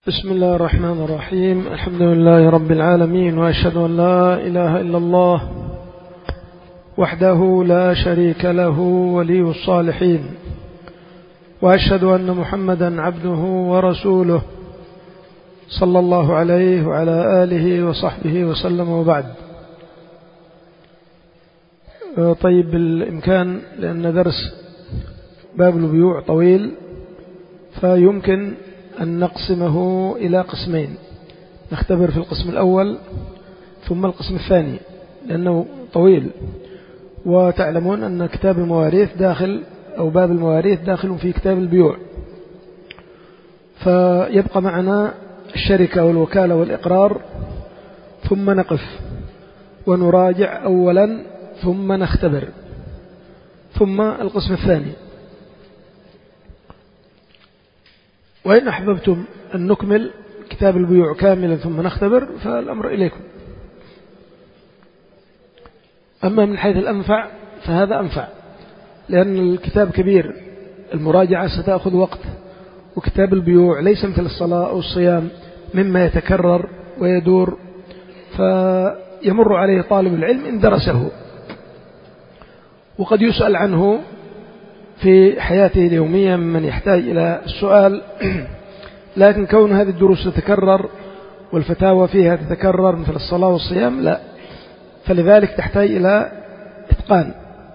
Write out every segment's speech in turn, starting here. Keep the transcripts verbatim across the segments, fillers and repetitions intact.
بسم الله الرحمن الرحيم. الحمد لله رب العالمين، وأشهد أن لا إله إلا الله وحده لا شريك له ولي الصالحين، وأشهد أن محمدا عبده ورسوله صلى الله عليه وعلى آله وصحبه وسلم، وبعد. طيب، بالإمكان لأن درس باب البيوع طويل فيمكن أن نقسمه إلى قسمين، نختبر في القسم الأول ثم القسم الثاني لأنه طويل. وتعلمون أن كتاب المواريث داخل أو باب المواريث داخل في كتاب البيوع، فيبقى معنا الشركة والوكالة والإقرار، ثم نقف ونراجع أولا ثم نختبر، ثم القسم الثاني. وإن أحببتم أن نكمل كتاب البيوع كاملا ثم نختبر فالأمر إليكم. أما من حيث الأنفع فهذا أنفع، لأن الكتاب كبير، المراجعة ستأخذ وقت، وكتاب البيوع ليس مثل الصلاة أو الصيام مما يتكرر ويدور فيمر عليه طالب العلم إن درسه، وقد يسأل عنه في حياته اليومية من يحتاج إلى السؤال. لكن كون هذه الدروس تتكرر والفتاوى فيها تتكرر مثل الصلاة والصيام لا، فلذلك تحتاج إلى إتقان،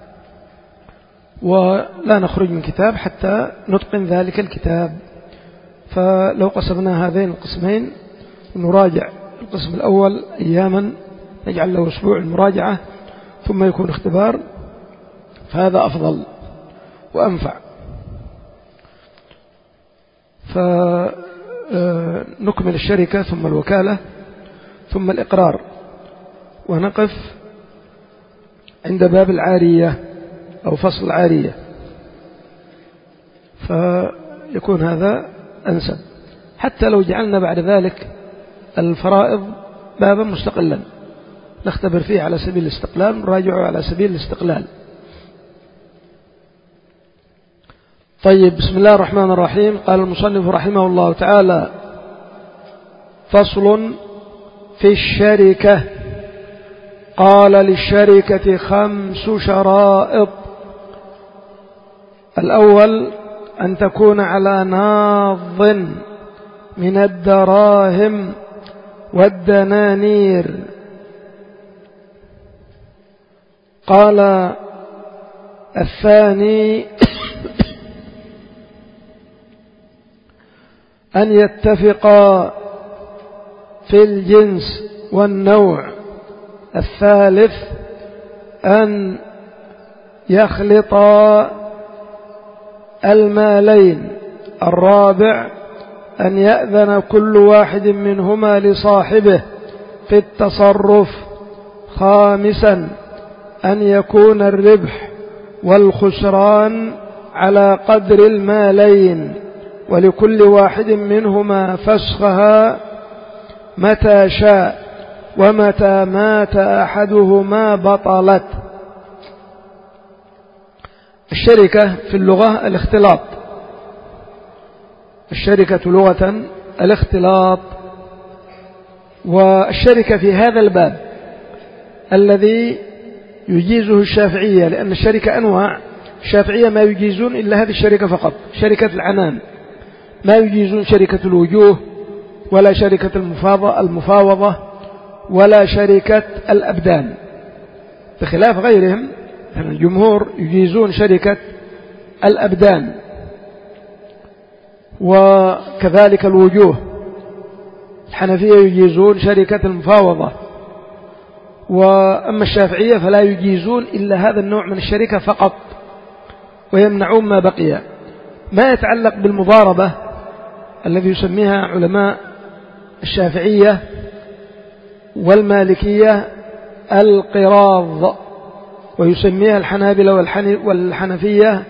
ولا نخرج من كتاب حتى نتقن ذلك الكتاب. فلو قسمنا هذين القسمين نراجع القسم الأول أياما، نجعل له أسبوع المراجعة ثم يكون اختبار، فهذا أفضل وأنفع. فنكمل الشركة ثم الوكالة ثم الإقرار، ونقف عند باب العارية أو فصل العارية، فيكون هذا أنسب. حتى لو جعلنا بعد ذلك الفرائض بابا مستقلا نختبر فيه على سبيل الاستقلال، نراجعه على سبيل الاستقلال. طيب، بسم الله الرحمن الرحيم. قال المصنف رحمه الله تعالى: فصل في الشركة. قال: للشركة خمس شرائط. الأول أن تكون على ناض من الدراهم والدنانير. قال الثاني أن يتفقا في الجنس والنوع. الثالث أن يخلطا المالين. الرابع أن يأذن كل واحد منهما لصاحبه في التصرف. خامسا أن يكون الربح والخسران على قدر المالين، ولكل واحد منهما فسخها متى شاء، ومتى مات أحدهما بطلت. الشركة في اللغة الاختلاط، الشركة لغة الاختلاط. والشركة في هذا الباب الذي يجيزه الشافعية، لأن الشركة أنواع، الشافعية ما يجيزون إلا هذه الشركة فقط، شركة العنان، ما يجيزون شركة الوجوه ولا شركة المفاوضة ولا شركة الأبدان، بخلاف غيرهم. الجمهور يجيزون شركة الأبدان وكذلك الوجوه. الحنفية يجيزون شركة المفاوضة، وأما الشافعية فلا يجيزون إلا هذا النوع من الشركة فقط، ويمنعون ما بقي. ما يتعلق بالمضاربة الذي يسميها علماء الشافعية والمالكية القراض، ويسميها الحنابلة والحنفية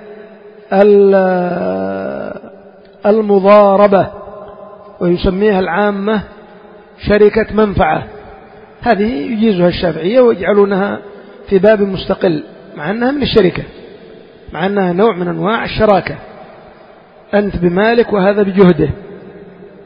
المضاربة، ويسميها العامة شركة منفعة. هذه يجيزها الشافعية ويجعلونها في باب مستقل، مع أنها من الشركة، مع أنها نوع من أنواع الشراكة، أنت بمالك وهذا بجهده.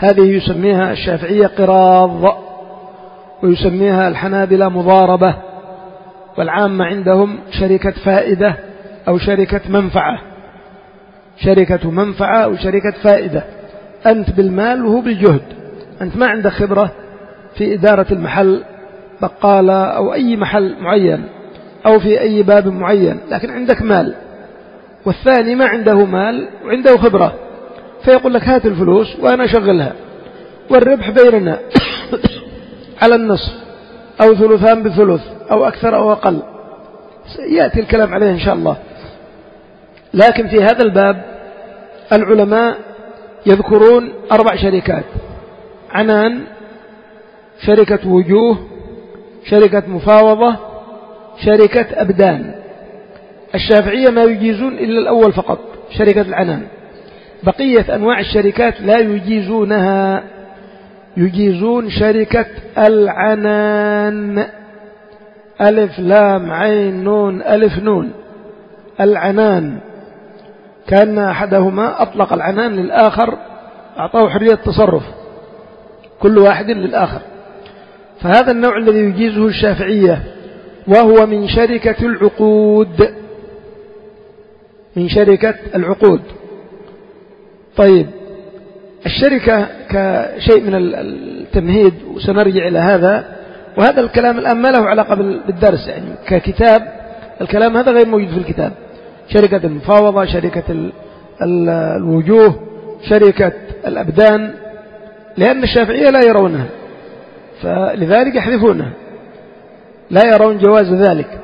هذه يسميها الشافعية قراض، ويسميها الحنابلة مضاربة، والعامة عندهم شركة فائدة أو شركة منفعة، شركة منفعة أو شركة فائدة. أنت بالمال وهو بالجهد، أنت ما عندك خبرة في إدارة المحل، بقالة أو أي محل معين أو في أي باب معين، لكن عندك مال، والثاني ما عنده مال وعنده خبرة، فيقول لك هات الفلوس وأنا أشغلها والربح بيننا على النصف أو ثلثان بثلث أو أكثر أو أقل، يأتي الكلام عليه إن شاء الله. لكن في هذا الباب العلماء يذكرون أربع شركات: عنان، شركة وجوه، شركة مفاوضة، شركة أبدان. الشافعية ما يجيزون إلا الأول فقط، شركة العنان. بقية أنواع الشركات لا يجيزونها، يجيزون شركة العنان، ألف لام عين نون ألف نون، العنان، كأن أحدهما أطلق العنان للآخر، أعطاه حرية التصرف، كل واحد للآخر. فهذا النوع الذي يجيزه الشافعية، وهو من شركة العقود، من شركة العقود. طيب، الشركة كشيء من التمهيد، وسنرجع إلى هذا، وهذا الكلام الآن ما له علاقة بالدرس، يعني ككتاب الكلام هذا غير موجود في الكتاب. شركة المفاوضة، شركة الوجوه، شركة الأبدان، لأن الشافعية لا يرونها، فلذلك يحذفونها، لا يرون جواز ذلك.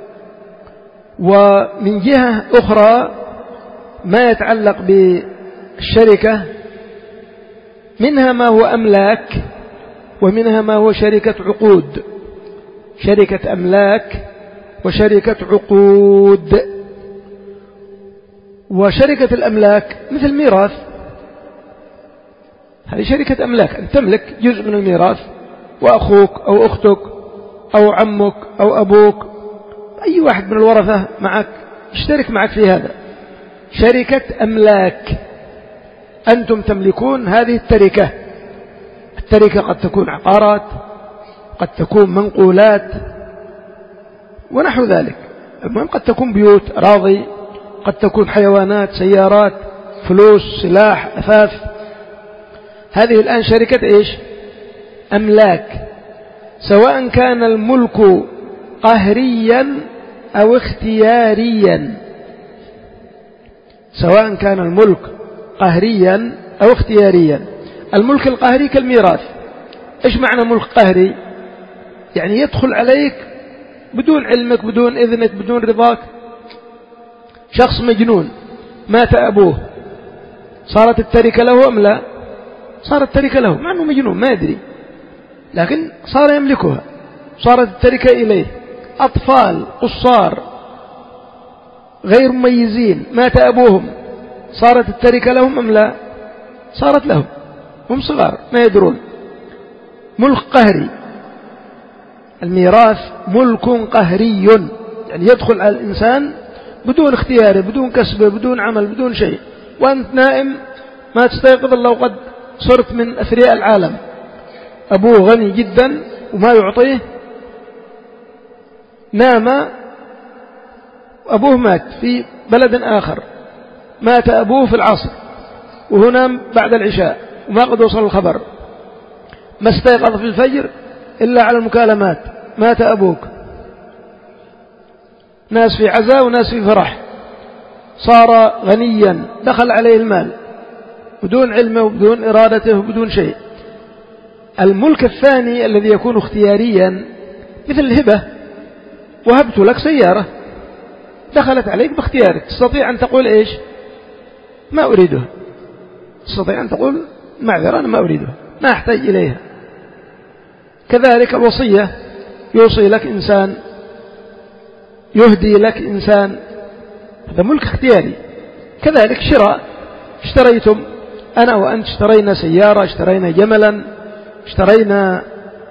ومن جهة أخرى ما يتعلق بالشركة، منها ما هو أملاك ومنها ما هو شركة عقود، شركة أملاك وشركة عقود. وشركة الأملاك مثل ميراث، هذه شركة أملاك، أن تملك جزء من الميراث، وأخوك أو أختك أو عمك أو أبوك، أي واحد من الورثة معك يشترك معك في هذا، شركة أملاك. أنتم تملكون هذه التركة. التركة قد تكون عقارات، قد تكون منقولات ونحو ذلك، المهم قد تكون بيوت، أراضي، قد تكون حيوانات، سيارات، فلوس، سلاح، أثاث. هذه الآن شركة إيش؟ أملاك، سواء كان الملك قهريا أو اختياريا، سواء كان الملك قهريا أو اختياريا. الملك القهري كالميراث. إيش معنى ملك قهري؟ يعني يدخل عليك بدون علمك، بدون إذنك، بدون رضاك. شخص مجنون مات أبوه، صارت التركة له أم لا؟ صارت التركة له، مع أنه مجنون ما يدري، لكن صار يملكها، صارت التركة إليه. أطفال قصار غير مميزين مات أبوهم، صارت التركة لهم أم لا؟ صارت لهم، هم صغار ما يدرون. ملك قهري، الميراث ملك قهري، يعني يدخل على الإنسان بدون اختياره، بدون كسبه، بدون عمل، بدون شيء، وأنت نائم ما تستيقظ إلا وقد صرت من أثرياء العالم. أبوه غني جدا وما يعطيه، نام، أبوه مات في بلد آخر، مات أبوه في العصر وهو نام بعد العشاء وما قد وصل الخبر، ما استيقظ في الفجر إلا على المكالمات، مات أبوك. ناس في عزاء وناس في فرح، صار غنيا، دخل عليه المال بدون علمه وبدون إرادته وبدون شيء. الملك الثاني الذي يكون اختياريا مثل الهبة، وهبت لك سيارة دخلت عليك باختيارك، تستطيع أن تقول إيش؟ ما أريدها، تستطيع أن تقول معذرة أنا ما أريدها، ما أحتاج إليها. كذلك الوصية، يوصي لك إنسان، يهدي لك إنسان، هذا ملك اختياري. كذلك شراء، اشتريتم، أنا وأنت اشترينا سيارة، اشترينا جملا، اشترينا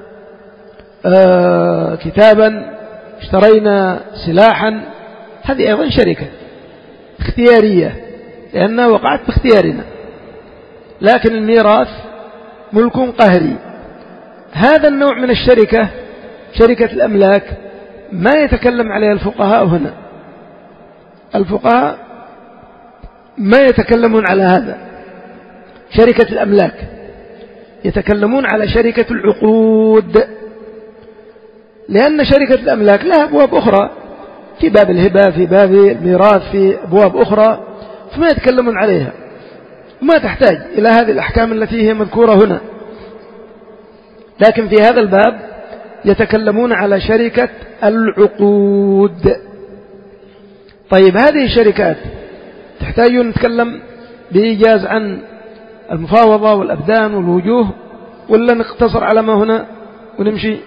آه كتابا، اشترينا سلاحا، هذه أيضا شركة اختيارية لأنها وقعت باختيارنا. لكن الميراث ملك قهري. هذا النوع من الشركة، شركة الأملاك، ما يتكلم عليها الفقهاء هنا. الفقهاء ما يتكلمون على هذا شركة الأملاك، يتكلمون على شركة العقود، لأن شركة الأملاك لها أبواب أخرى في باب الهبة، في باب الميراث، في أبواب أخرى، فما يتكلمون عليها وما تحتاج إلى هذه الأحكام التي هي مذكورة هنا. لكن في هذا الباب يتكلمون على شركة العقود. طيب هذه الشركات تحتاجون نتكلم بإيجاز عن المفاوضة والأبدان والوجوه، ولا نقتصر على ما هنا ونمشي؟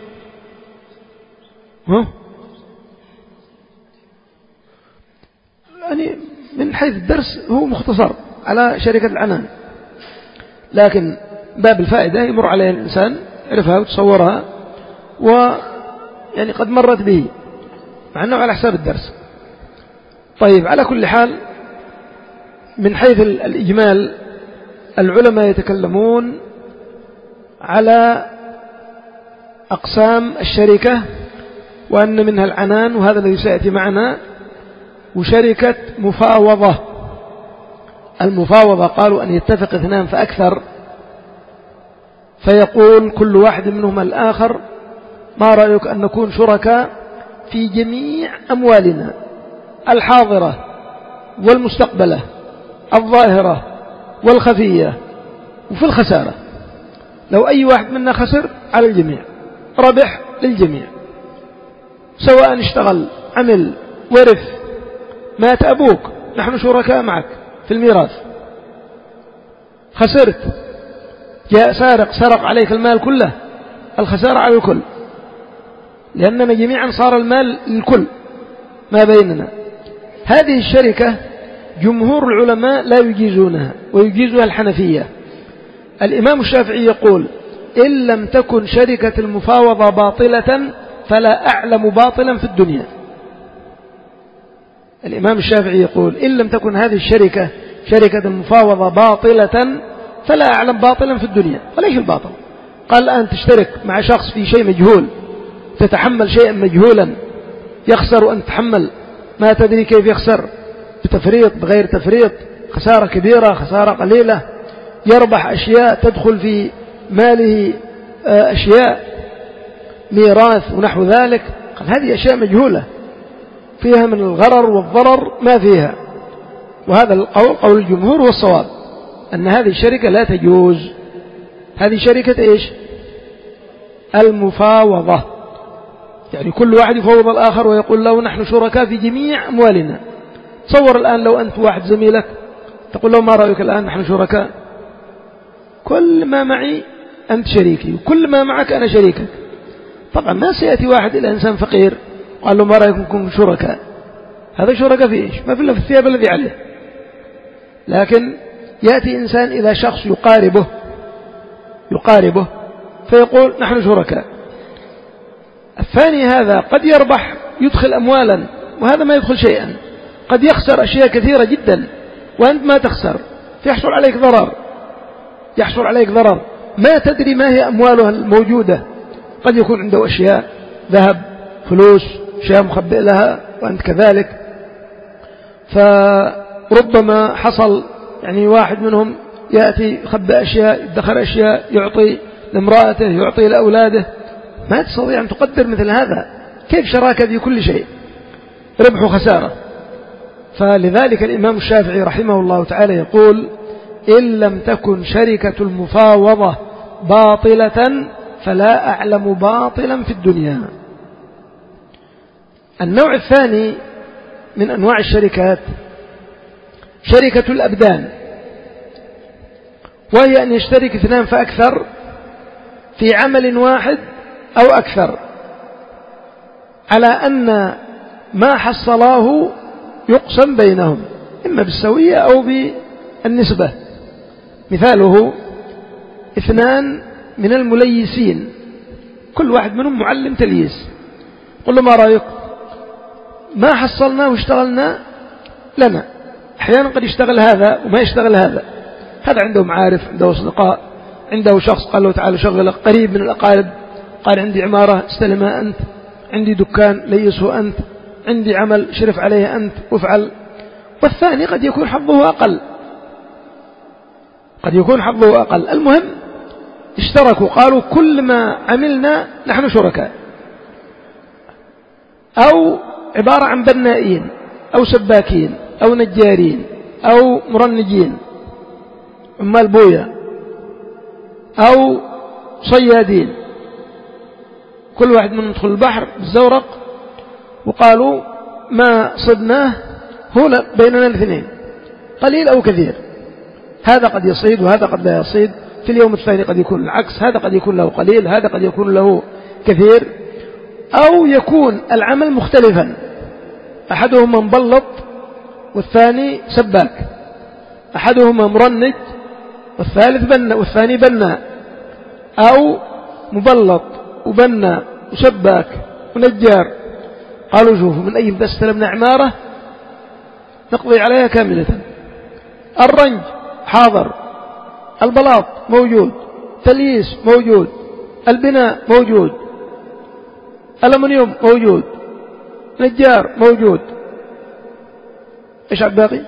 ها؟ يعني من حيث الدرس هو مختصر على شركة العنان، لكن باب الفائدة يمر عليه الإنسان يعرفها وتصورها، ويعني قد مرت به مع أنه على حساب الدرس. طيب على كل حال، من حيث الإجمال العلماء يتكلمون على أقسام الشركة، وأن منها العنان وهذا الذي سيأتي معنا، وشركة مفاوضة. المفاوضة قالوا أن يتفق اثنان فأكثر، فيقول كل واحد منهما الآخر ما رأيك أن نكون شركاء في جميع أموالنا الحاضرة والمستقبلة، الظاهرة والخفية، وفي الخسارة. لو أي واحد منا خسر على الجميع، ربح للجميع، سواء اشتغل، عمل، ورث، مات أبوك، نحن شركاء معك في الميراث. خسرت، جاء سارق سرق عليك المال كله، الخسارة على الكل، لأننا جميعا صار المال للكل ما بيننا. هذه الشركة جمهور العلماء لا يجيزونها، ويجيزها الحنفية. الإمام الشافعي يقول إن لم تكن شركة المفاوضة باطلة فلا أعلم باطلا في الدنيا. الإمام الشافعي يقول إن لم تكن هذه الشركة شركة المفاوضة باطلة فلا أعلم باطلا في الدنيا. وليش الباطل؟ قال الآن تشترك مع شخص في شيء مجهول، تتحمل شيئا مجهولا، يخسر وأن تتحمل، ما تدري كيف يخسر، بتفريط بغير تفريط، خسارة كبيرة خسارة قليلة، يربح أشياء تدخل في ماله أشياء ميراث ونحو ذلك. قال هذه أشياء مجهولة فيها من الغرر والضرر ما فيها. وهذا القول قول الجمهور والصواب أن هذه الشركة لا تجوز. هذه شركة إيش؟ المفاوضة، يعني كل واحد يفوض الآخر ويقول له نحن شركاء في جميع أموالنا. تصور الآن لو أنت واحد زميلك تقول له ما رأيك الآن نحن شركاء، كل ما معي أنت شريكي وكل ما معك أنا شريكك. طبعا ما سيأتي واحد إلى إنسان فقير قال له ما رأيكم نكون شركاء، هذا شركاء في إيش؟ ما في إلا في الثياب الذي عليه. لكن يأتي إنسان إلى شخص يقاربه يقاربه فيقول نحن شركاء. الثاني هذا قد يربح يدخل أموالا وهذا ما يدخل شيئا، قد يخسر أشياء كثيرة جدا وأنت ما تخسر، فيحصل عليك ضرر يحصل عليك ضرر ما تدري ما هي أمواله الموجودة. قد يكون عنده أشياء ذهب، فلوس، أشياء مخبئ لها وأنت كذلك. فربما حصل يعني واحد منهم يأتي يخبئ أشياء، يدخر أشياء، يعطي لامرأته، يعطي لأولاده. ما تستطيع أن تقدر مثل هذا، كيف شراكة في كل شيء، ربح وخسارة. فلذلك الإمام الشافعي رحمه الله تعالى يقول إن لم تكن شركة المفاوضة باطلة فلا أعلم باطلا في الدنيا. النوع الثاني من أنواع الشركات شركة الأبدان، وهي أن يشترك اثنان فأكثر في عمل واحد أو أكثر، على أن ما حصلاه يقسم بينهم إما بالسوية أو بالنسبة. مثاله اثنان من المليسين، كل واحد منهم معلم تلييس، قل له ما رأيك؟ ما حصلنا واشتغلنا لنا. أحيانا قد يشتغل هذا وما يشتغل هذا، هذا عنده معارف، عنده أصدقاء، عنده شخص قال له تعال شغلك، قريب من الأقارب قال عندي عمارة استلمها أنت، عندي دكان ليسه أنت، عندي عمل شرف عليه أنت وافعل. والثاني قد يكون حظه أقل، قد يكون حظه أقل. المهم اشتركوا، قالوا كل ما عملنا نحن شركاء، أو عبارة عن بنائين أو سباكين أو نجارين أو مرنجين عمال بويا أو صيادين، كل واحد من يدخل البحر بالزورق، وقالوا ما صدناه هو بيننا الاثنين قليل أو كثير، هذا قد يصيد وهذا قد لا يصيد، في اليوم الثاني قد يكون العكس، هذا قد يكون له قليل هذا قد يكون له كثير، أو يكون العمل مختلفا، أحدهما مبلط والثاني سباك، أحدهما مرنج والثالث بنا والثاني بنا، أو مبلط وبنا وسباك ونجار. قالوا شوفوا من أي بس استلمنا عمارة نقضي عليها كاملة، الرنج حاضر، البلاط موجود، تلييس موجود، البناء موجود، الألمنيوم موجود، نجار موجود، إيش عاد باقي؟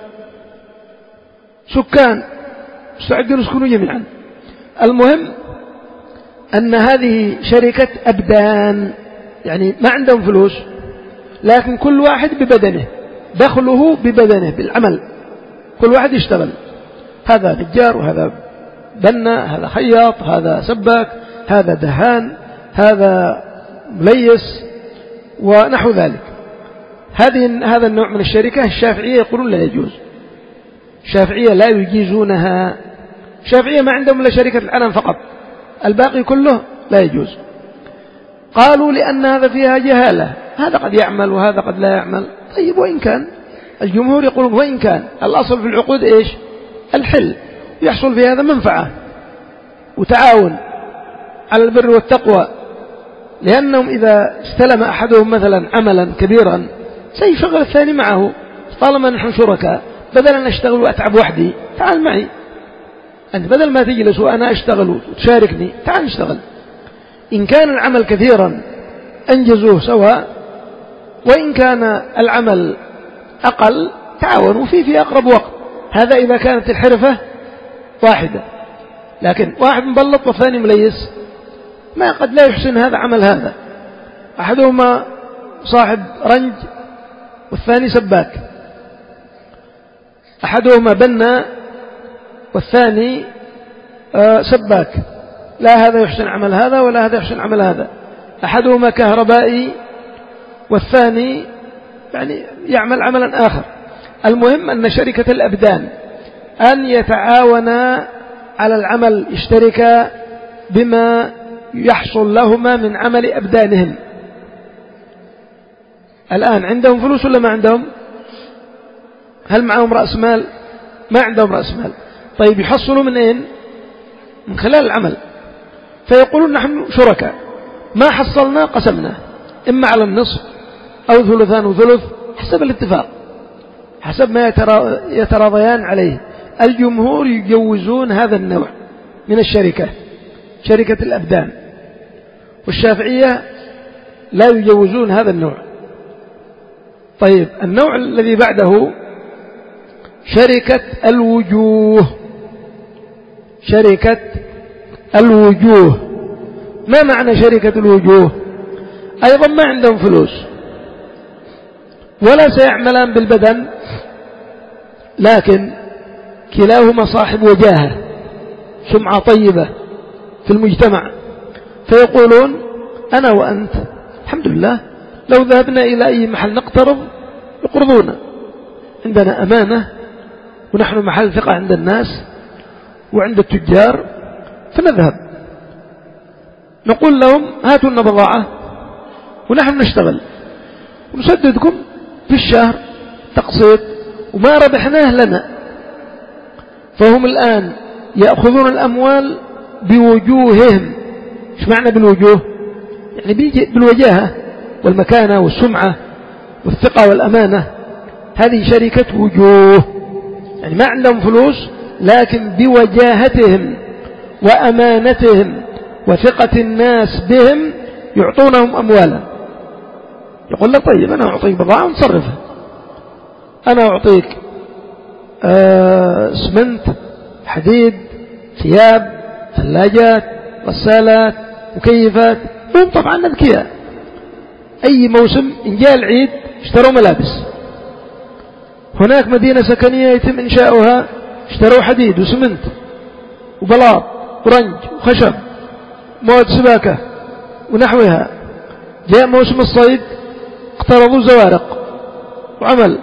سكان مستعدين يسكنوا جميعا. المهم أن هذه شركة أبدان، يعني ما عندهم فلوس لكن كل واحد ببدنه، دخله ببدنه بالعمل، كل واحد يشتغل، هذا نجار وهذا بنا، هذا خياط، هذا سباك، هذا دهان، هذا مليس ونحو ذلك. هذه هذا النوع من الشركة الشافعية يقولون لا يجوز، الشافعية لا يجيزونها، الشافعية ما عندهم إلا شركة العلم فقط، الباقي كله لا يجوز. قالوا لأن هذا فيها جهالة، هذا قد يعمل وهذا قد لا يعمل. طيب وإن كان الجمهور يقولون وإن كان الأصل في العقود إيش؟ الحل، يحصل في هذا منفعة وتعاون على البر والتقوى، لأنهم إذا استلم أحدهم مثلا عملا كبيرا سيشغل الثاني معه، طالما نحن شركاء بدل أن أشتغل وأتعب وحدي تعال معي أنت، بدل ما تجلس وأنا أشتغل وتشاركني تعال نشتغل. إن كان العمل كثيرا أنجزوه سواء، وإن كان العمل أقل تعاونوا فيه في أقرب وقت، هذا إذا كانت الحرفة واحدة. لكن واحد مبلط والثاني مليس ما قد لا يحسن هذا عمل هذا، أحدهما صاحب رنج والثاني سباك، أحدهما بنا والثاني سباك، لا هذا يحسن عمل هذا ولا هذا يحسن عمل هذا، أحدهما كهربائي والثاني يعني يعمل عملا آخر. المهم أن شركة الأبدان أن يتعاونا على العمل، يشتركا بما يحصل لهما من عمل أبدانهم. الآن عندهم فلوس ولا ما عندهم؟ هل معهم رأس مال؟ ما عندهم رأس مال. طيب يحصلوا من أين؟ من خلال العمل، فيقولون نحن شركاء، ما حصلنا قسمنا إما على النصف أو ثلثان وثلث حسب الاتفاق، حسب ما يتراضيان عليه. الجمهور يجوزون هذا النوع من الشركة، شركة الأبدان، والشافعية لا يجوزون هذا النوع. طيب النوع الذي بعده شركة الوجوه، شركة الوجوه. ما معنى شركة الوجوه؟ أيضا ما عندهم فلوس ولا سيعملان بالبدن، لكن كلاهما صاحب وجاهة، سمعة طيبة في المجتمع، فيقولون أنا وأنت الحمد لله لو ذهبنا إلى أي محل نقترض يقرضونا، عندنا أمانة ونحن محل ثقة عند الناس وعند التجار، فنذهب نقول لهم هاتوا لنا بضاعة ونحن نشتغل ونسددكم في الشهر تقسيط، وما ربحناه لنا. فهم الآن يأخذون الأموال بوجوههم. ايش معنى بالوجوه؟ يعني بالوجاهة والمكانة والسمعة والثقة والأمانة. هذه شركة وجوه، يعني ما عندهم فلوس لكن بوجاهتهم وأمانتهم وثقة الناس بهم يعطونهم أموالا. يقول لك طيب أنا أعطيك بضاعة ونصرفها، أنا أعطيك آه اسمنت، حديد، ثياب، ثلاجات، غسالات، مكيفات. هم طبعا أذكياء، أي موسم إن جاء العيد اشتروا ملابس. هناك مدينة سكنية يتم إنشاؤها، اشتروا حديد وسمنت وبلاط ورنج وخشب، مواد سباكة ونحوها. جاء موسم الصيد اقترضوا زوارق وعمل.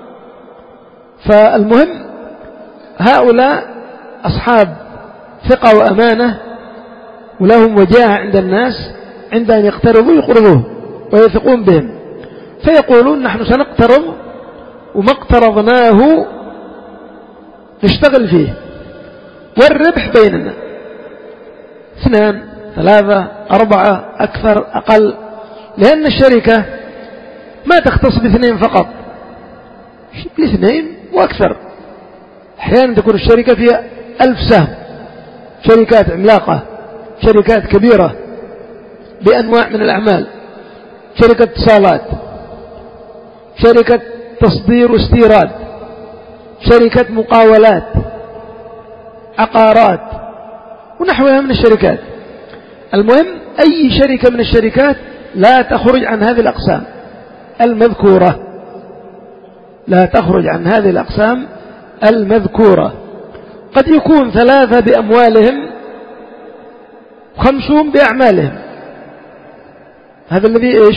فالمهم هؤلاء أصحاب ثقة وأمانة ولهم وجاهة عند الناس، عند أن يقترضوا يقرضوه ويثقون بهم، فيقولون نحن سنقترض وما اقترضناه نشتغل فيه والربح بيننا، اثنان ثلاثة أربعة أكثر أقل، لأن الشركة ما تختص باثنين فقط، بالاثنين وأكثر. أحيانا تكون الشركة فيها ألف سهم، شركات عملاقة، شركات كبيرة بأنواع من الأعمال، شركة اتصالات، شركة تصدير واستيراد، شركة مقاولات، عقارات ونحوها من الشركات. المهم أي شركة من الشركات لا تخرج عن هذه الأقسام المذكورة، لا تخرج عن هذه الأقسام المذكورة. قد يكون ثلاثة بأموالهم خمسون بأعمالهم. هذا الذي إيش؟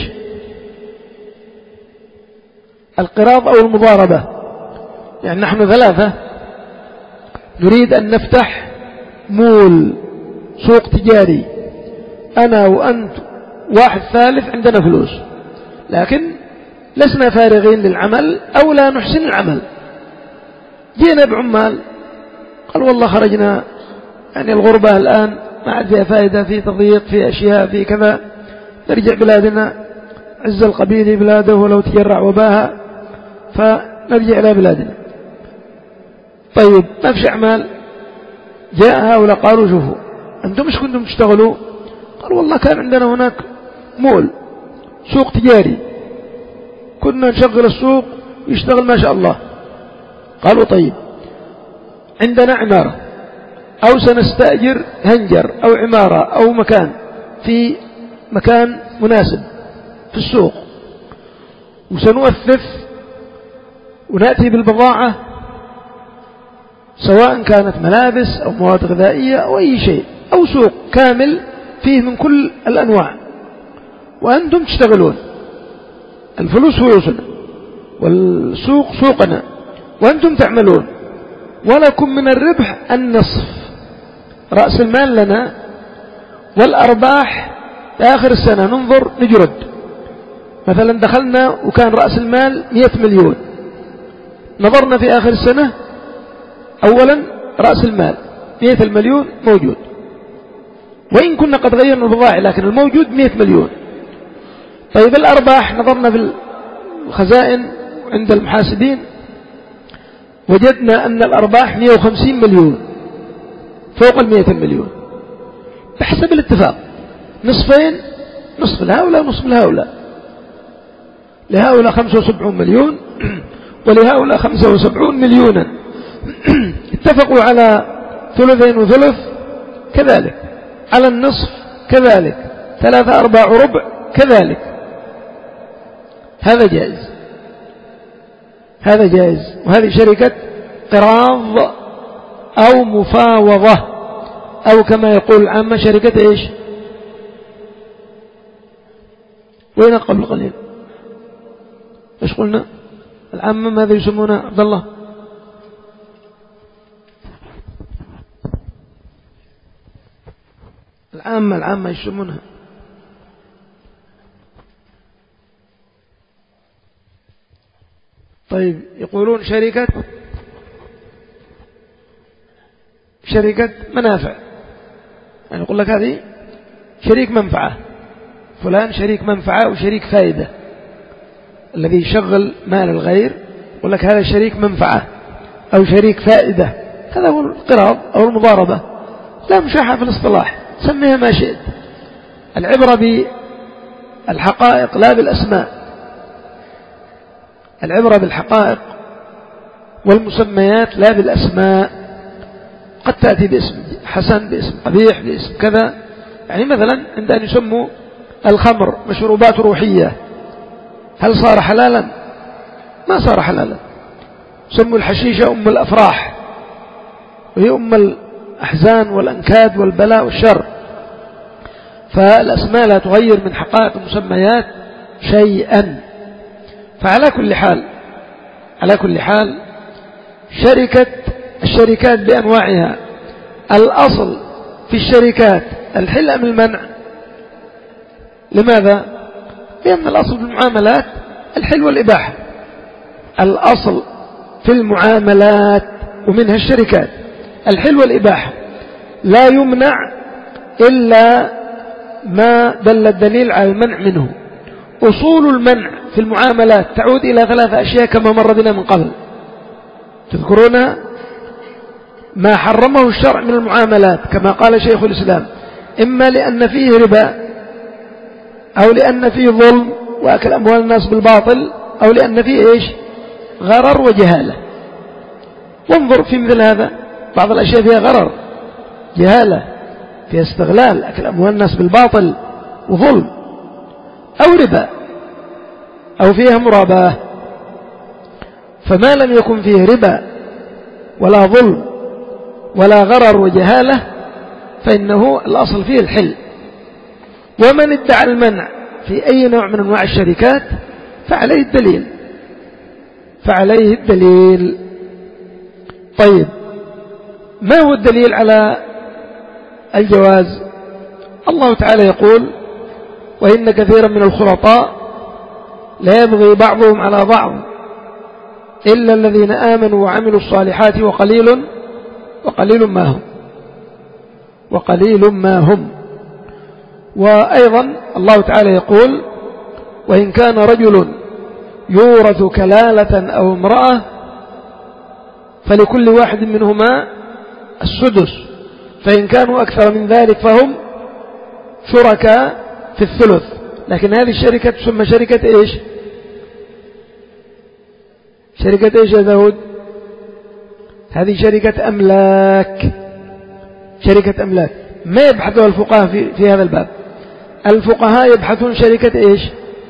القراض أو المضاربة. يعني نحن ثلاثة نريد أن نفتح مول، سوق تجاري، أنا وأنت واحد ثالث عندنا فلوس، لكن لسنا فارغين للعمل أو لا نحسن العمل. جينا بعمال، قال والله خرجنا يعني الغربة الآن ما عاد فيها فائدة، في تضييق، في أشياء، في كذا، نرجع بلادنا، عز القبيل بلاده ولو تجرع وباها، فنرجع إلى بلادنا. طيب ما فيش أعمال. جاء هؤلاء قالوا شوفوا أنتم مش كنتم تشتغلوا؟ قال والله كان عندنا هناك مول، سوق تجاري، كنا نشغل السوق يشتغل ما شاء الله. قالوا طيب عندنا عمارة، أو سنستأجر هنجر أو عمارة أو مكان في مكان مناسب في السوق، وسنؤثث ونأتي بالبضاعة سواء كانت ملابس أو مواد غذائية أو أي شيء، أو سوق كامل فيه من كل الأنواع، وأنتم تشتغلون، الفلوس فلوسنا والسوق سوقنا وأنتم تعملون، ولكم من الربح النصف، رأس المال لنا والأرباح في آخر السنة ننظر نجرد. مثلا دخلنا وكان رأس المال مئة مليون، نظرنا في آخر السنة أولا رأس المال مئة المليون موجود، وإن كنا قد غيرنا البضائع لكن الموجود مئة مليون. طيب الأرباح نظرنا في الخزائن عند المحاسبين وجدنا أن الأرباح مئة وخمسين مليون، فوق المئة مليون، بحسب الاتفاق نصفين، نصف لهؤلاء ونصف لهؤلاء، لهؤلاء خمسة وسبعون مليون ولهؤلاء خمسة وسبعون مليونا، اتفقوا على ثلثين وثلث كذلك، على النصف كذلك، ثلاثة أرباع ربع كذلك. هذا جائز، هذا جائز. وهذه شركة قراض أو مفاوضة، أو كما يقول العامة شركة إيش؟ وين قبل قليل إيش قلنا؟ العامة ماذا يسمونها عبد الله؟ العامة العامة يسمونها طيب يقولون شركة شركة منافع، يعني يقول لك هذه شريك منفعة، فلان شريك منفعة وشريك فائدة، الذي يشغل مال الغير يقول لك هذا شريك منفعة أو شريك فائدة. هذا هو القراض أو المضاربة. لا مشاحة في الاصطلاح، سميها ما شئت. العبرة بالحقائق لا بالأسماء، العبرة بالحقائق والمسميات لا بالأسماء. قد تأتي باسم حسن، باسم قبيح، باسم كذا. يعني مثلا عند أن يسموا الخمر مشروبات روحية، هل صار حلالا؟ ما صار حلالا. سموا الحشيشة أم الأفراح، وهي أم الأحزان والأنكاد والبلاء والشر. فالأسماء لا تغير من حقائق المسميات شيئا. فعلى كل حال على كل حال شركة الشركات بأنواعها، الأصل في الشركات الحل أم المنع؟ لماذا؟ لأن الأصل في المعاملات الحل والإباحة. الأصل في المعاملات ومنها الشركات الحل والإباحة، لا يمنع إلا ما دل الدليل على المنع منه. أصول المنع في المعاملات تعود إلى ثلاثة أشياء كما مر بنا من قبل، تذكرون ما حرمه الشرع من المعاملات كما قال شيخ الإسلام: إما لأن فيه ربا، أو لأن فيه ظلم وأكل أموال الناس بالباطل، أو لأن فيه إيش؟ غرر وجهالة. وانظر في مثل هذا، بعض الأشياء فيها غرر، جهالة، فيها استغلال، أكل أموال الناس بالباطل وظلم، أو ربا، أو فيها مراباة. فما لم يكن فيه ربا ولا ظلم ولا غرر وجهالة فإنه الأصل فيه الحل. ومن ادعى المنع في أي نوع من أنواع الشركات فعليه الدليل فعليه الدليل طيب، ما هو الدليل على الجواز؟ الله تعالى يقول: وإن كثيرا من الخلطاء لا يبغي بعضهم على بعض إلا الذين آمنوا وعملوا الصالحات وقليل وقليل ما هم وقليل ما هم وأيضا الله تعالى يقول: وإن كان رجل يورث كلالة أو امرأة فلكل واحد منهما السدس، فإن كانوا أكثر من ذلك فهم شركاء في الثلث. لكن هذه الشركة تسمى شركة إيش؟ شركة إيش يا داود؟ هذه شركة أملاك، شركة أملاك. ما يبحثوا الفقهاء في, في هذا الباب. الفقهاء يبحثون شركة إيش؟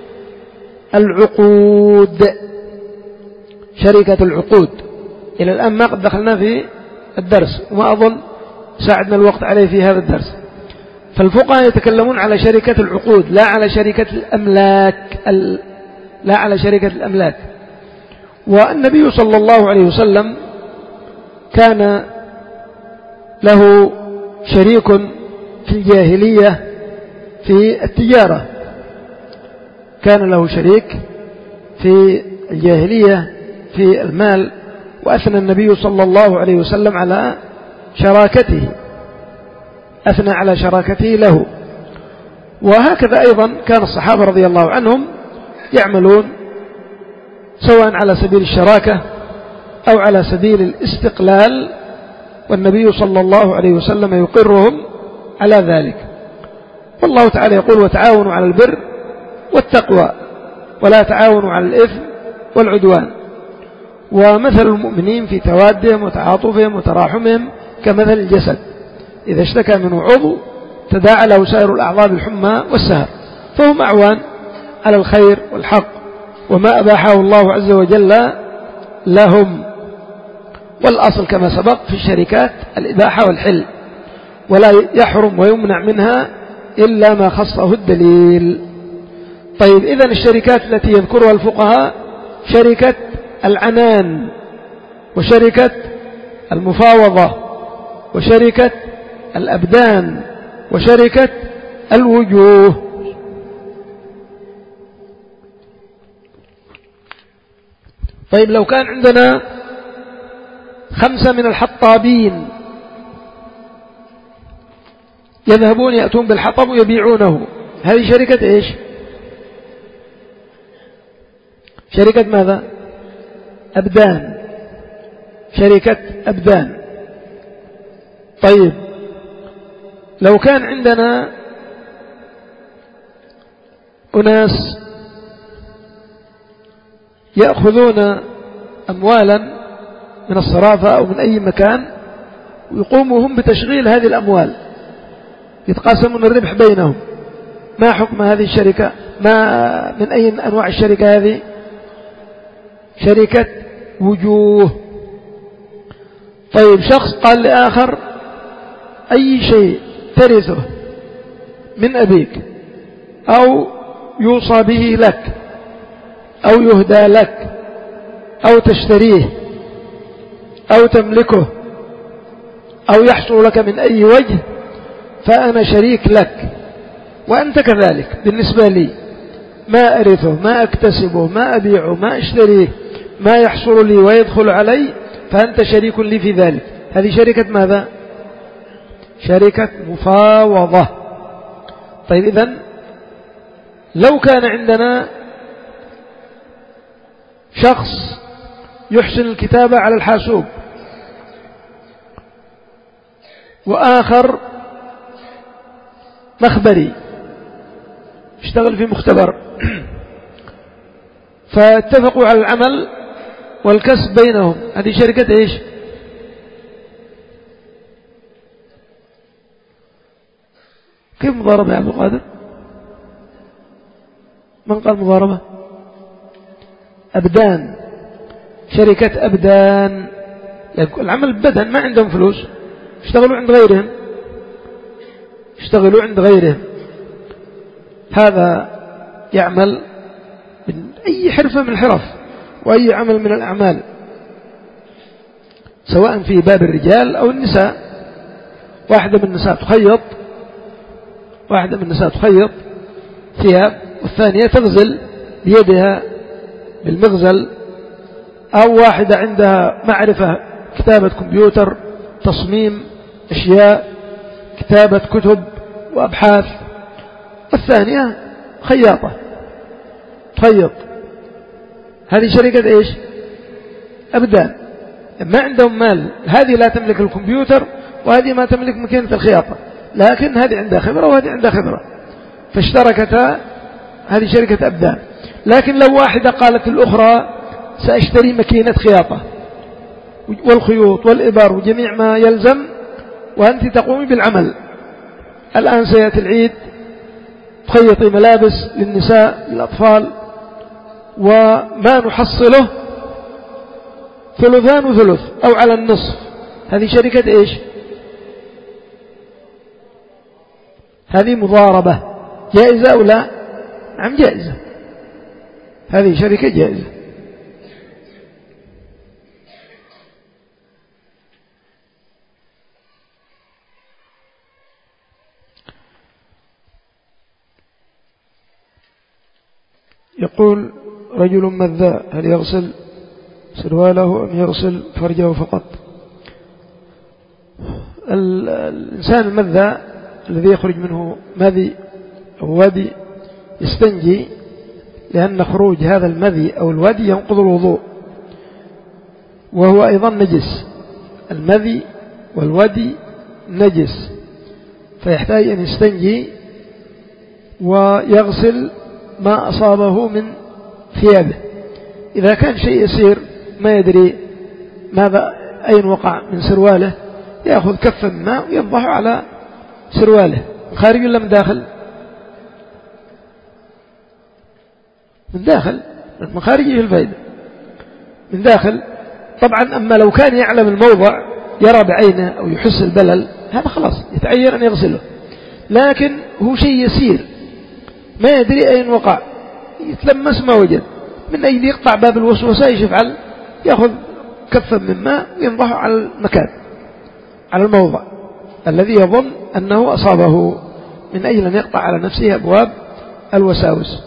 العقود، شركة العقود. إلى الآن ما قد دخلنا في الدرس، وما أظن ساعدنا الوقت عليه في هذا الدرس. فالفقهاء يتكلمون على شركة العقود، لا على شركة الأملاك، لا على شركة الأملاك. والنبي صلى الله عليه وسلم كان له شريك في الجاهلية في التجارة، كان له شريك في الجاهلية في المال، وأثنى النبي صلى الله عليه وسلم على شراكته، أثنى على شراكته له. وهكذا أيضا كان الصحابة رضي الله عنهم يعملون سواء على سبيل الشراكة أو على سبيل الاستقلال، والنبي صلى الله عليه وسلم يقرهم على ذلك. والله تعالى يقول: وتعاونوا على البر والتقوى ولا تعاونوا على الإثم والعدوان. ومثل المؤمنين في توادهم وتعاطفهم وتراحمهم كمثل الجسد إذا اشتكى منه عضو تداعى له سائر الأعضاء بالحمى والسهر، فهم أعوان على الخير والحق وما أباحه الله عز وجل لهم. والأصل كما سبق في الشركات الإباحة والحل، ولا يحرم ويمنع منها إلا ما خصه الدليل. طيب، إذن الشركات التي يذكرها الفقهاء: شركة العنان، وشركة المفاوضة، وشركة الأبدان، وشركة الوجوه. طيب، لو كان عندنا خمسة من الحطابين يذهبون يأتون بالحطب ويبيعونه، هذه شركة إيش؟ شركة ماذا؟ أبدان، شركة أبدان. طيب، لو كان عندنا أناس يأخذون أموالا من الصرافة أو من أي مكان ويقوموا هم بتشغيل هذه الأموال، يتقاسمون الربح بينهم، ما حكم هذه الشركة؟ ما من أي أنواع الشركة هذه؟ شركة وجوه. طيب شخص قال لآخر أي شيء ترثه من أبيك أو يوصى به لك أو يهدى لك أو تشتريه أو تملكه أو يحصل لك من أي وجه فأنا شريك لك، وأنت كذلك بالنسبة لي، ما أرثه ما أكتسبه ما أبيعه ما أشتريه ما يحصل لي ويدخل علي فأنت شريك لي في ذلك. هذه شركة ماذا؟ شركة مفاوضة. طيب إذن لو كان عندنا شخص يحسن الكتابة على الحاسوب وآخر مخبري اشتغل في مختبر، فاتفقوا على العمل والكسب بينهم، هذه شركة ايش؟ كيف مضاربة يا عبد القادر؟ من قال مضاربة؟ أبدان، شركة أبدان، العمل بدن، ما عندهم فلوس، اشتغلوا عند غيرهم اشتغلوا عند غيرهم هذا يعمل من أي حرفة من الحرف وأي عمل من الأعمال، سواء في باب الرجال أو النساء. واحدة من النساء تخيط واحدة من النساء تخيط ثياب، والثانية تغزل بيدها بالمغزل، أو واحدة عندها معرفة كتابة كمبيوتر، تصميم أشياء، كتابة كتب وأبحاث، والثانية خياطة تخيط. هذه شركة إيش؟ أبدان. ما عندهم مال، هذه لا تملك الكمبيوتر وهذه ما تملك ماكينة الخياطة، لكن هذه عندها خبرة وهذه عندها خبرة، فاشتركتا، هذه شركة أبدان. لكن لو واحدة قالت الأخرى سأشتري ماكينة خياطة والخيوط والإبر وجميع ما يلزم وأنت تقومي بالعمل، الآن سيأتي العيد تخيطي ملابس للنساء للأطفال وما نحصله ثلثان وثلث أو على النصف، هذه شركة إيش؟ هذه مضاربة جائزة أو لا؟ نعم جائزة، هذه شركة جائزة. يقول رجل مذاء هل يغسل سرواله أم يغسل فرجه فقط؟ الإنسان المذاء الذي يخرج منه مذي أو ودي يستنجي، لأن خروج هذا المذي أو الودي ينقض الوضوء، وهو أيضا نجس، المذي والودي نجس، فيحتاج أن يستنجي ويغسل ما أصابه من ثيابه. إذا كان شيء يسير ما يدري ماذا أين وقع من سرواله، يأخذ كفا من ماء وينضح على سرواله، من خارج ولا من داخل؟ من داخل، من خارجه الفائدة من داخل. طبعا أما لو كان يعلم الموضع يرى بعينه أو يحس البلل، هذا خلاص يتعين أن يغسله، لكن هو شيء يسير ما يدري أين وقع، يتلمس ما وجد، من أين يقطع باب الوسوسة ايش يفعل؟ يأخذ كفا من ماء وينضح على المكان، على الموضع الذي يظن أنه أصابه، من أجل أن يقطع على نفسه أبواب الوساوس.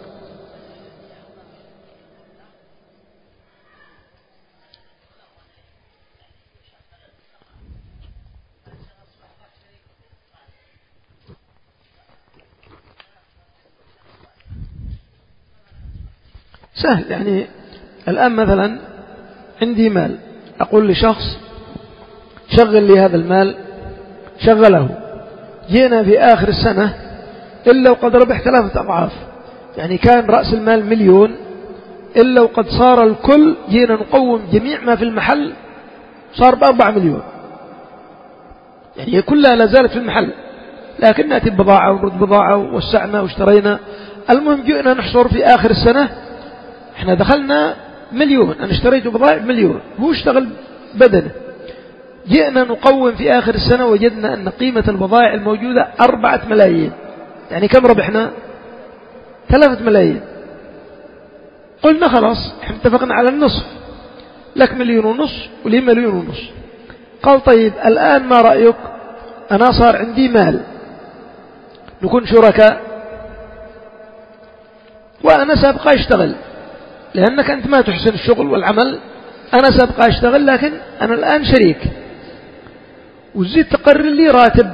سهل، يعني الآن مثلا عندي مال، أقول لشخص شغل لي هذا المال، شغله جينا في آخر السنة إلا وقد ربح ثلاثة أضعاف، يعني كان رأس المال مليون إلا وقد صار الكل جينا نقوم جميع ما في المحل صار بأربعة مليون، يعني هي كلها لا زالت في المحل، لكن نأتي ببضاعة ونرد بضاعة ووسعنا واشترينا. المهم جئنا نحصر في آخر السنة احنا دخلنا مليون، أنا اشتريت بضاعة مليون، هو اشتغل بدنه. جئنا نقوم في آخر السنة وجدنا أن قيمة البضائع الموجودة أربعة ملايين، يعني كم ربحنا؟ ثلاثة ملايين. قلنا خلاص احنا اتفقنا على النصف، لك مليون ونص ولي مليون ونص. قال طيب الآن ما رأيك؟ أنا صار عندي مال، نكون شركاء وأنا سابقا أشتغل، لأنك أنت ما تحسن الشغل والعمل، أنا سابقا أشتغل لكن أنا الآن شريك، وزيد تقرر لي راتب،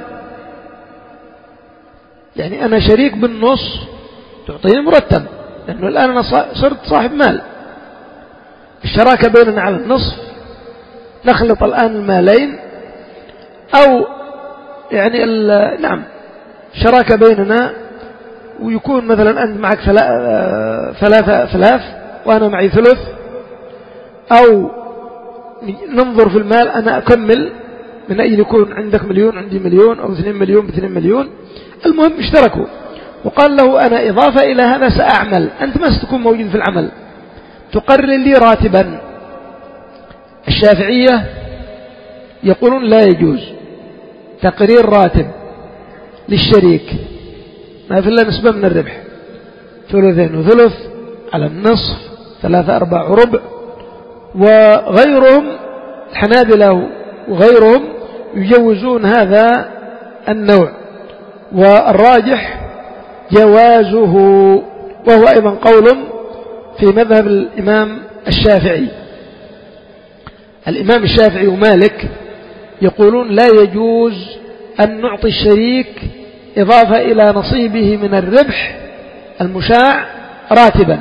يعني أنا شريك بالنص تعطيني مرتب، لأنه الآن أنا صرت صاحب مال. الشراكة بيننا على النصف، نخلط الآن المالين، أو يعني نعم شراكة بيننا، ويكون مثلا أنت معك ثلاثة أثلاث وأنا معي ثلث، أو ننظر في المال أنا أكمل من أجل يكون عندك مليون عندي مليون، أو اثنين مليون باثنين مليون. المهم اشتركوا، وقال له أنا إضافة إلى هذا سأعمل، أنت ما ستكون موجود في العمل، تقرر لي راتبا. الشافعية يقولون لا يجوز تقرير راتب للشريك، ما في إلا نسبة من الربح، ثلثين وثلث على النصف، ثلاثة أرباع وربع. وغيرهم الحنابلة وغيرهم يجوزون هذا النوع، والراجح جوازه، وهو أيضا قول في مذهب الإمام الشافعي. الإمام الشافعي ومالك يقولون لا يجوز أن نعطي الشريك إضافة إلى نصيبه من الربح المشاع راتبا.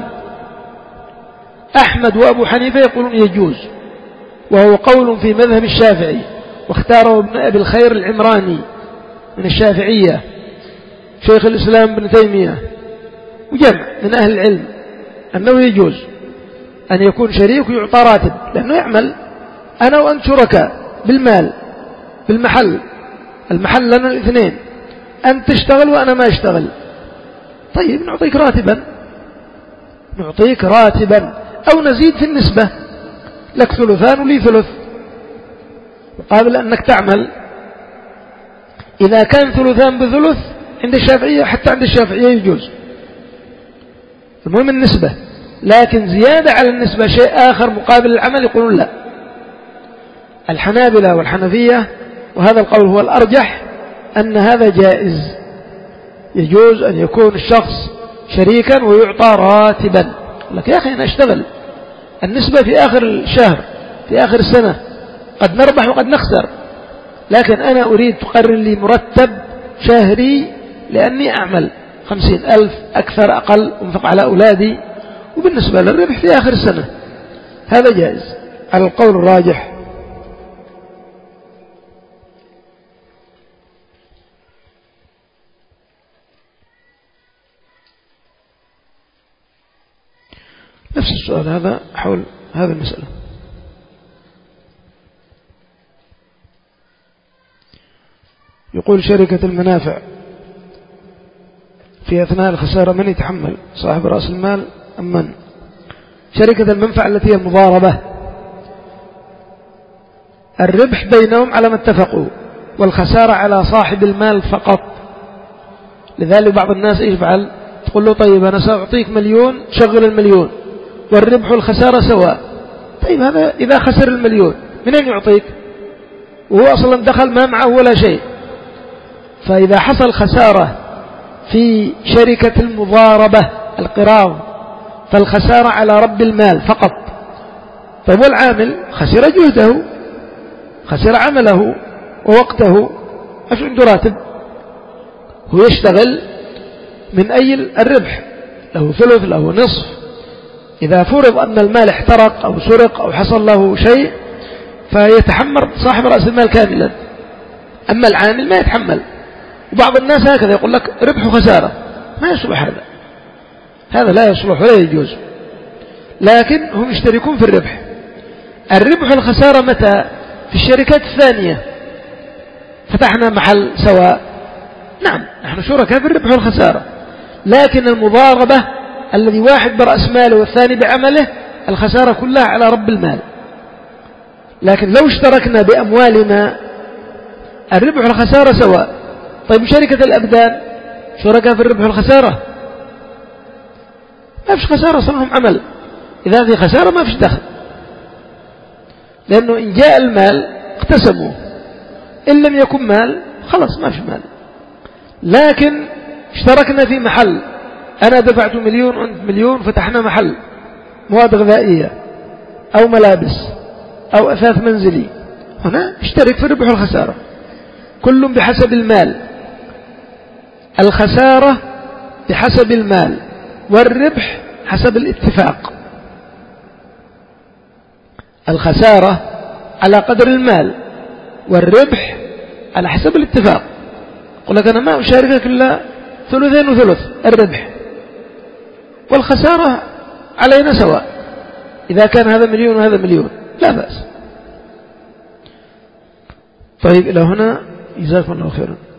أحمد وأبو حنيفة يقولون يجوز، وهو قول في مذهب الشافعي، واختاره ابن أبي الخير العمراني من الشافعية، شيخ الإسلام ابن تيمية وجمع من أهل العلم، أنه يجوز أن يكون شريك ويعطى راتب، لأنه يعمل، أنا وأنت شركاء بالمال بالمحل، المحل لنا الاثنين، أنت تشتغل وأنا ما أشتغل، طيب نعطيك راتبا، نعطيك راتبا أو نزيد في النسبة، لك ثلثان ولي ثلث، مقابل أنك تعمل. إذا كان ثلثان بثلث عند الشافعية، حتى عند الشافعية يجوز، المهم النسبة، لكن زيادة على النسبة شيء آخر مقابل العمل يقولون لا. الحنابلة والحنفية، وهذا القول هو الأرجح، أن هذا جائز، يجوز أن يكون الشخص شريكا ويعطى راتبا. لك يا أخي أنا أشتغل، النسبة في آخر الشهر في آخر السنة قد نربح وقد نخسر، لكن أنا أريد تقرر لي مرتب شهري لأني أعمل خمسين ألف أكثر أقل أنفق على أولادي، وبالنسبة للربح في آخر السنة، هذا جائز على القول الراجح. نفس السؤال هذا حول هذا المسألة. يقول شركة المنافع في أثناء الخسارة من يتحمل، صاحب رأس المال أم من؟ شركة المنفعة التي هي المضاربة، الربح بينهم على ما اتفقوا، والخسارة على صاحب المال فقط. لذلك بعض الناس يفعل، تقول له طيب أنا سأعطيك مليون، شغل المليون والربح والخسارة سواء. طيب هذا إذا خسر المليون من أين يعطيك؟ وهو أصلا دخل ما معه ولا شيء. فإذا حصل خسارة في شركة المضاربة القراض، فالخسارة على رب المال فقط. طيب والعامل خسر جهده، خسر عمله ووقته، ايش عنده راتب؟ هو يشتغل من أي الربح، له ثلث له نصف. إذا فرض أن المال احترق أو سرق أو حصل له شيء فيتحمل صاحب رأس المال كاملا، أما العامل ما يتحمل، وبعض الناس هكذا يقول لك ربح وخسارة، ما يصلح هذا، هذا لا يصلح ولا يجوز. لكن هم يشتركون في الربح. الربح والخسارة متى؟ في الشركات الثانية، فتحنا محل سواء، نعم نحن شركاء في الربح والخسارة، لكن المضاربة الذي واحد برأس ماله والثاني بعمله، الخسارة كلها على رب المال. لكن لو اشتركنا بأموالنا الربح والخسارة سواء. طيب شركة الأبدان شركاء في الربح والخسارة؟ ما فيش خسارة، صنعهم عمل. إذا في خسارة ما فيش دخل، لأنه إن جاء المال اقتسموه، إن لم يكن مال خلاص ما فيش مال. لكن اشتركنا في محل، أنا دفعت مليون وأنت مليون، فتحنا محل مواد غذائية أو ملابس أو أثاث منزلي، هنا اشترك في الربح والخسارة، كل بحسب المال. الخسارة بحسب المال، والربح حسب الاتفاق. الخسارة على قدر المال، والربح على حسب الاتفاق. قل لك أنا ما أشاركك إلا ثلثين وثلث الربح، والخسارة علينا سواء، إذا كان هذا مليون وهذا مليون لا بأس. طيب إلى هنا، جزاكم الله خيرا.